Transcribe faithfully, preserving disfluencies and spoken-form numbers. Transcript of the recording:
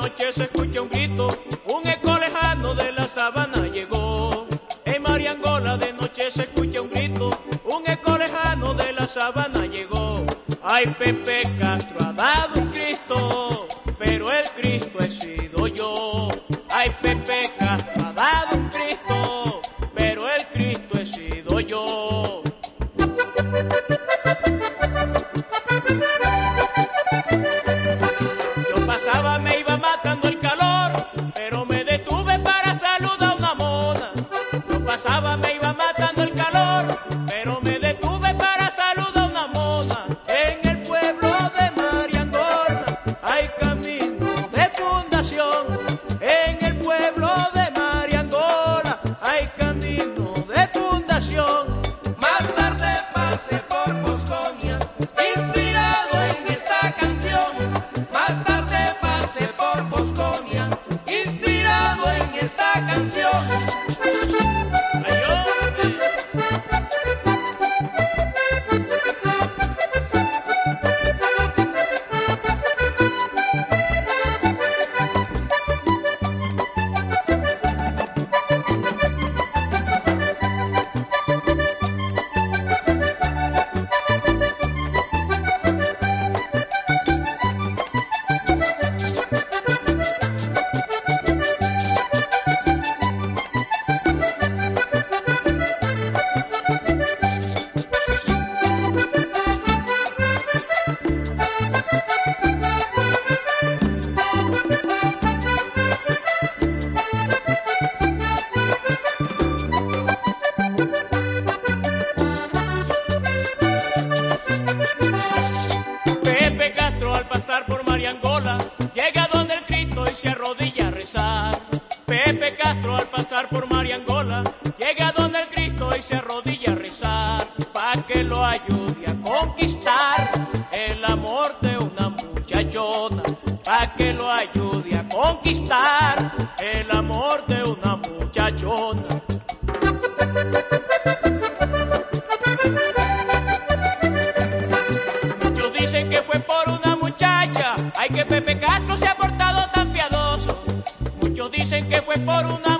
noche se escucha un grito, un eco lejano de la sabana llegó. En Mariangola de noche se escucha un grito, un eco lejano de la sabana llegó. Ay, Pepe Castro ha dado un Cristo, pero el Cristo he sido yo. Ay, Pepe Castro ha dado un Cristo, pero el Cristo he sido yo. Yo pasaba, me iba matando el calor, pero me detuve para saludar a una mona. Yo pasaba, me iba matando el calor, pero me detuve para saludar a una mona. En el pueblo de Mariangola hay camino de fundación. En el pueblo de Mariangola hay camino de fundación. Más tarde pasé por Bosconia, inspirado en esta canción. Más tarde pasé por Bosconia, inspirado en esta canción. Pepe Castro al pasar por Mariangola llega donde el Cristo y se arrodilla a rezar. Pepe Castro al pasar por Mariangola llega donde el Cristo y se arrodilla a rezar, pa' que lo ayude a conquistar el amor de una muchachona, pa' que lo ayude a conquistar el amor de una muchachona. Dicen que fue por una muchacha, ay, que Pepe Castro se ha portado tan piadoso. Muchos dicen que fue por una